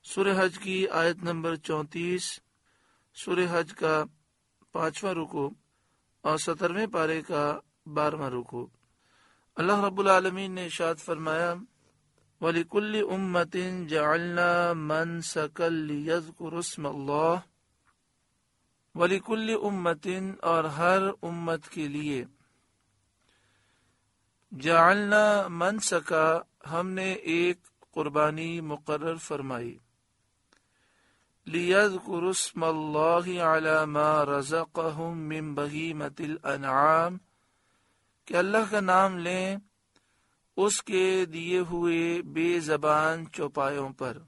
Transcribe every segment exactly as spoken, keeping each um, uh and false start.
سورہ حج کی آیت نمبر چونتیس، سورہ حج کا پانچواں رکوع اور سترویں پارے کا بارہواں رکوع۔ اللہ رب العالمین نے ارشاد فرمایا، وَلِكُلِّ أُمَّةٍ جَعَلْنَا مَنْسَكًا لِيَذْكُرُوا اسْمَ اللَّهِ، وَلِكُلِّ أُمَّةٍ اور ہر امت کے لیے، جعلنا منسکا ہم نے ایک قربانی مقرر فرمائی، لِيَذْكُرُوا اسْمَ اللَّهِ عَلَى مَا رَزَقَهُم مِّن بَهِيمَةِ الْأَنْعَامِ کہ اللہ کا نام لیں اس کے دیے ہوئے بے زبان چوپایوں پر،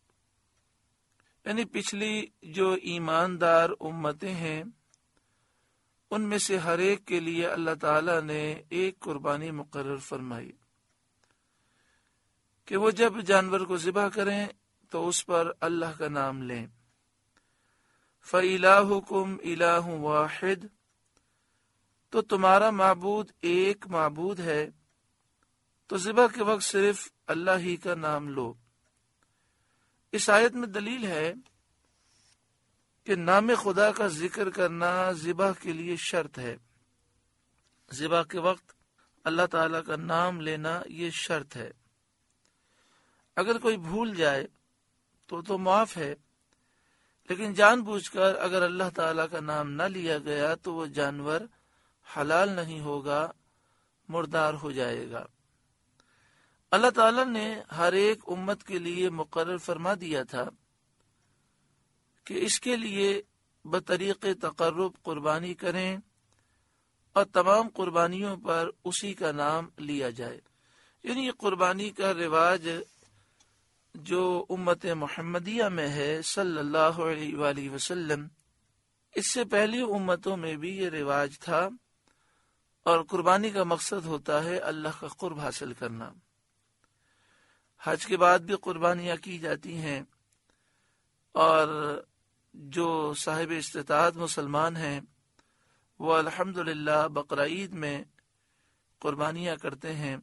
یعنی پچھلی جو ایماندار امتیں ہیں ان میں سے ہر ایک کے لیے اللہ تعالی نے ایک قربانی مقرر فرمائی کہ وہ جب جانور کو ذبح کریں تو اس پر اللہ کا نام لیں۔ فَإِلَٰهُكُمْ إِلَٰهٌ وَاحِدٌ تو تمہارا معبود ایک معبود ہے، تو ذبح کے وقت صرف اللہ ہی کا نام لو۔ اس آیت میں دلیل ہے کہ نام خدا کا ذکر کرنا ذبح کے لیے شرط ہے۔ ذبح کے وقت اللہ تعالیٰ کا نام لینا یہ شرط ہے۔ اگر کوئی بھول جائے تو تو معاف ہے، لیکن جان بوجھ کر اگر اللہ تعالیٰ کا نام نہ لیا گیا تو وہ جانور حلال نہیں ہوگا، مردار ہو جائے گا۔ اللہ تعالیٰ نے ہر ایک امت کے لیے مقرر فرما دیا تھا کہ اس کے لیے بطریق تقرب قربانی کریں اور تمام قربانیوں پر اسی کا نام لیا جائے۔ یعنی یہ قربانی کا رواج جو امت محمدیہ میں ہے صلی اللہ علیہ وآلہ وسلم، اس سے پہلی امتوں میں بھی یہ رواج تھا، اور قربانی کا مقصد ہوتا ہے اللہ کا قرب حاصل کرنا۔ حج کے بعد بھی قربانیاں کی جاتی ہیں، اور جو صاحب استطاعت مسلمان ہیں وہ الحمدللہ بقرعید میں قربانیاں کرتے ہیں۔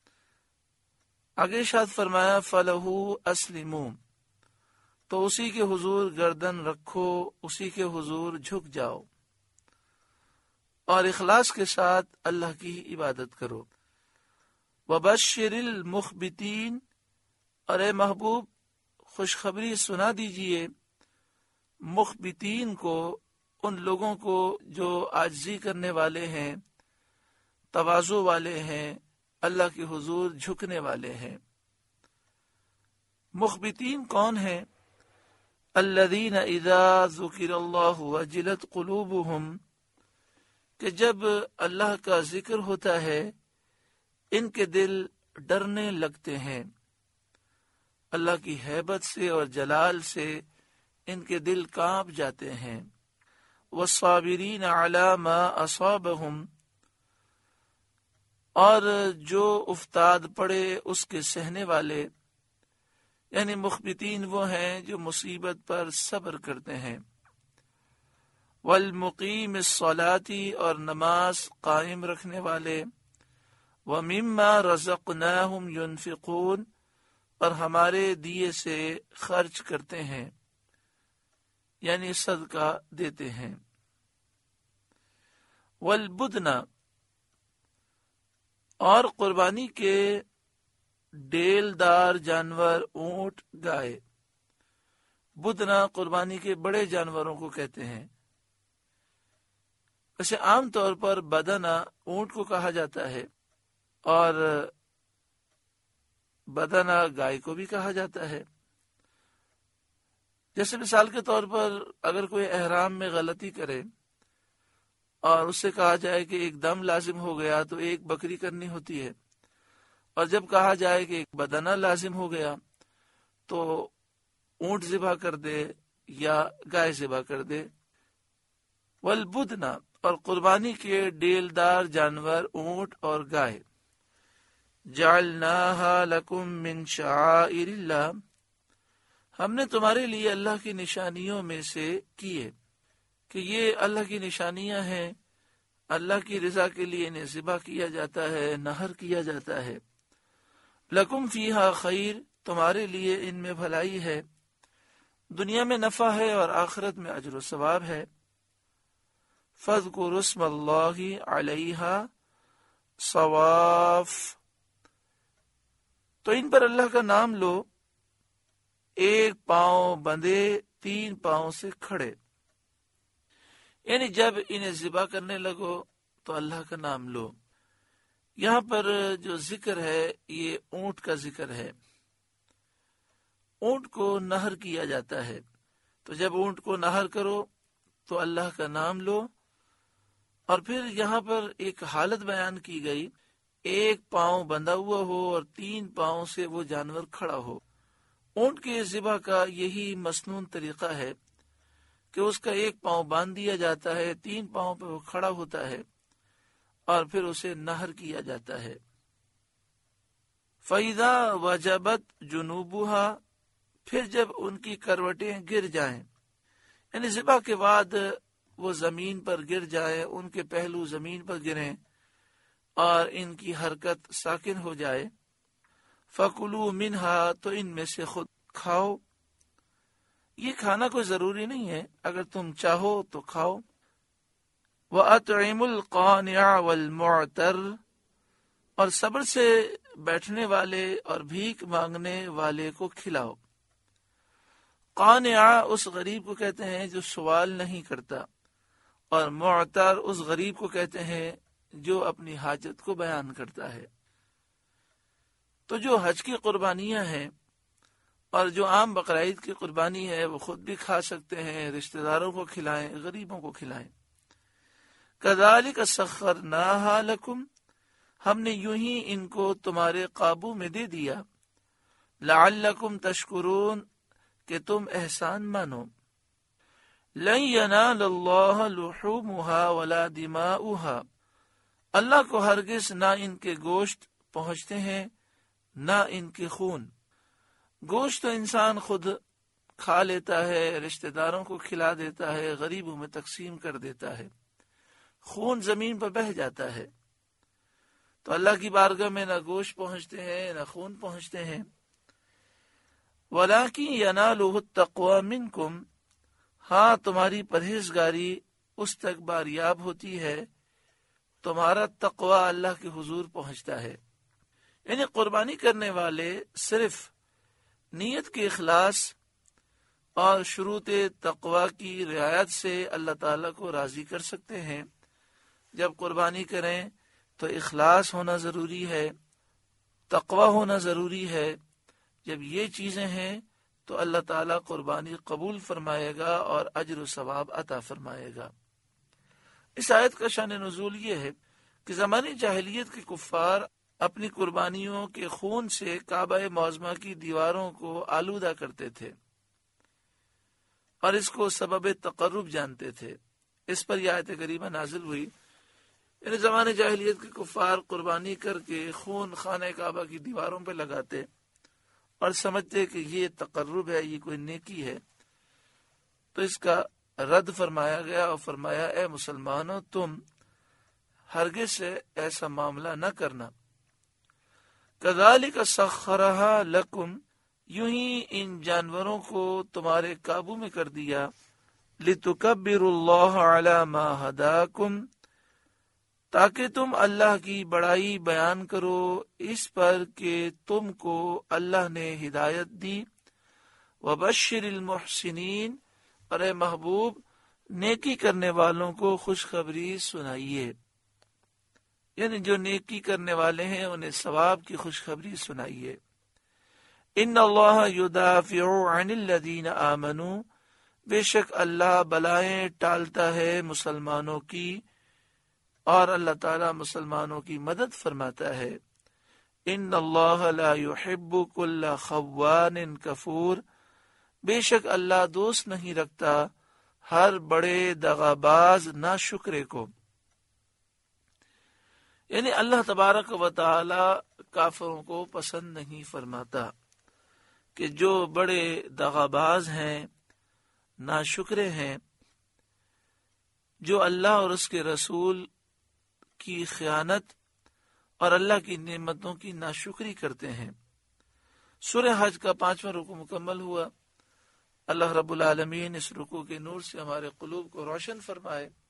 آگے ارشاد فرمایا فَلَهُ أَسْلِمُوا تو اسی کے حضور گردن رکھو، اسی کے حضور جھک جاؤ اور اخلاص کے ساتھ اللہ کی عبادت کرو۔ وَبَشِّرِ الْمُخْبِتِينَ اور اے محبوب خوشخبری سنا دیجئے مخبتین کو، ان لوگوں کو جو عاجزی کرنے والے ہیں، تواضع والے ہیں، اللہ کے حضور جھکنے والے ہیں۔ مخبتین کون ہیں؟ الذین اذا ذکر اللہ وجلت قلوبہم کہ جب اللہ کا ذکر ہوتا ہے ان کے دل ڈرنے لگتے ہیں، اللہ کی ہیبت سے اور جلال سے ان کے دل کانپ جاتے ہیں۔ والصابرین علی ما اصابہم اور جو افتاد پڑے اس کے سہنے والے، یعنی مخبتین وہ ہیں جو مصیبت پر صبر کرتے ہیں۔ والمقیم الصلاۃ اور نماز قائم رکھنے والے، ومما رزقناہم ينفقون اور ہمارے دیے سے خرچ کرتے ہیں، یعنی صدقہ دیتے ہیں۔ والبدن اور قربانی کے ڈیل دار جانور، اونٹ، گائے۔ بدنا قربانی کے بڑے جانوروں کو کہتے ہیں۔ ویسے عام طور پر بدنا اونٹ کو کہا جاتا ہے، اور بدنا گائے کو بھی کہا جاتا ہے۔ جیسے مثال کے طور پر اگر کوئی احرام میں غلطی کرے اور اس سے کہا جائے کہ ایک دم لازم ہو گیا تو ایک بکری کرنی ہوتی ہے، اور جب کہا جائے کہ ایک بدنہ لازم ہو گیا تو اونٹ ذبح کر دے یا گائے ذبح کر دے۔ والبدنا اور قربانی کے ڈیلدار جانور اونٹ اور گائے۔ جعلناها لکم من شعائر اللہ ہم نے تمہارے لیے اللہ کی نشانیوں میں سے کیے، کہ یہ اللہ کی نشانیاں ہیں، اللہ کی رضا کے لیے انہیں ذبح کیا جاتا ہے، نحر کیا جاتا ہے۔ لکم فیہا خیر تمہارے لیے ان میں بھلائی ہے، دنیا میں نفع ہے اور آخرت میں اجر و ثواب ہے۔ فاذکروا اسم اللہ علیہا صواف، تو ان پر اللہ کا نام لو ایک پاؤں بندھے تین پاؤں سے کھڑے، یعنی جب انہیں ذبح کرنے لگو تو اللہ کا نام لو۔ یہاں پر جو ذکر ہے یہ اونٹ کا ذکر ہے۔ اونٹ کو نہر کیا جاتا ہے، تو جب اونٹ کو نہر کرو تو اللہ کا نام لو۔ اور پھر یہاں پر ایک حالت بیان کی گئی، ایک پاؤں بندھا ہوا ہو اور تین پاؤں سے وہ جانور کھڑا ہو۔ اونٹ کے ذبح کا یہی مسنون طریقہ ہے کہ اس کا ایک پاؤں باندھ دیا جاتا ہے، تین پاؤں پہ وہ کھڑا ہوتا ہے اور پھر اسے نہر کیا جاتا ہے۔ فَإِذَا وَجَبَتْ جُنُوبُهَا، پھر جب ان کی کروٹیں گر جائیں، یعنی ذبح کے بعد وہ زمین پر گر جائیں، ان کے پہلو زمین پر گریں اور ان کی حرکت ساکن ہو جائے، فَكُلُوا مِنْهَا، تو ان میں سے خود کھاؤ۔ یہ کھانا کوئی ضروری نہیں ہے، اگر تم چاہو تو کھاؤ۔ وَأَطْعِمُوا الْقَانِعَ وَالْمُعْتَرَّ، اور صبر سے بیٹھنے والے اور بھیک مانگنے والے کو کھلاؤ۔ قانع اس غریب کو کہتے ہیں جو سوال نہیں کرتا، اور معتر اس غریب کو کہتے ہیں جو اپنی حاجت کو بیان کرتا ہے۔ تو جو حج کی قربانیاں ہیں اور جو عام بقرعید کی قربانی ہے وہ خود بھی کھا سکتے ہیں، رشتہ داروں کو کھلائیں، غریبوں کو کھلائیں۔ کذالک سخرناہا لکم، ہم نے یوں ہی ان کو تمہارے قابو میں دے دیا، لعلکم تشکرون، کہ تم احسان مانو۔ لن ینال اللہ لحومها ولا دماؤها، اللہ کو ہرگز نہ ان کے گوشت پہنچتے ہیں نہ ان کے خون۔ گوشت تو انسان خود کھا لیتا ہے، رشتہ داروں کو کھلا دیتا ہے، غریبوں میں تقسیم کر دیتا ہے، خون زمین پر بہہ جاتا ہے۔ تو اللہ کی بارگاہ میں نہ گوشت پہنچتے ہیں نہ خون پہنچتے ہیں۔ وَلَٰكِن يَنَالُهُ التَّقْوَىٰ مِنْكُمْ، ہاں تمہاری پرہیزگاری اس تک باریاب ہوتی ہے، تمہارا تقوی اللہ کے حضور پہنچتا ہے۔ یعنی قربانی کرنے والے صرف نیت کے اخلاص اور شروط تقوی کی رعایت سے اللہ تعالیٰ کو راضی کر سکتے ہیں۔ جب قربانی کریں تو اخلاص ہونا ضروری ہے، تقوی ہونا ضروری ہے۔ جب یہ چیزیں ہیں تو اللہ تعالیٰ قربانی قبول فرمائے گا اور اجر و ثواب عطا فرمائے گا۔ اس آیت کا شان نزول یہ ہے کہ زمانے جاہلیت کے کفار اپنی قربانیوں کے خون سے کعبہ معظمہ کی دیواروں کو آلودہ کرتے تھے اور اس کو سبب تقرب جانتے تھے۔ اس پر یہ آیت کریمہ نازل ہوئی، یعنی زمانے جاہلیت کے کفار قربانی کر کے خون خانہ کعبہ کی دیواروں پہ لگاتے اور سمجھتے کہ یہ تقرب ہے، یہ کوئی نیکی ہے۔ تو اس کا رد فرمایا گیا اور فرمایا اے مسلمانوں، تم ہرگز سے ایسا معاملہ نہ کرنا۔ کذالک سخرھا لکم، یوں ہی ان جانوروں کو تمہارے قابو میں کر دیا، لتکبروا اللہ علی ما ھداکم، تاکہ تم اللہ کی بڑائی بیان کرو اس پر کہ تم کو اللہ نے ہدایت دی۔ وبشر المحسنین، اور اے محبوب نیکی کرنے والوں کو خوشخبری سنائیے، یعنی جو نیکی کرنے والے ہیں انہیں ثواب کی خوشخبری سنائیے۔ ان اللہ یدافع عن الذین آمنوا، بے شک اللہ بلائیں ٹالتا ہے مسلمانوں کی اور اللہ تعالیٰ مسلمانوں کی مدد فرماتا ہے۔ ان اللہ لا يحب كل خوان کفور، بے شک اللہ دوست نہیں رکھتا ہر بڑے دغاباز ناشکرے کو۔ یعنی اللہ تبارک و تعالی کافروں کو پسند نہیں فرماتا کہ جو بڑے دغاباز ہیں، ناشکرے ہیں، جو اللہ اور اس کے رسول کی خیانت اور اللہ کی نعمتوں کی ناشکری کرتے ہیں۔ سورہ حج کا پانچواں رکوع مکمل ہوا۔ اللہ رب العالمین اس رکوع کے نور سے ہمارے قلوب کو روشن فرمائے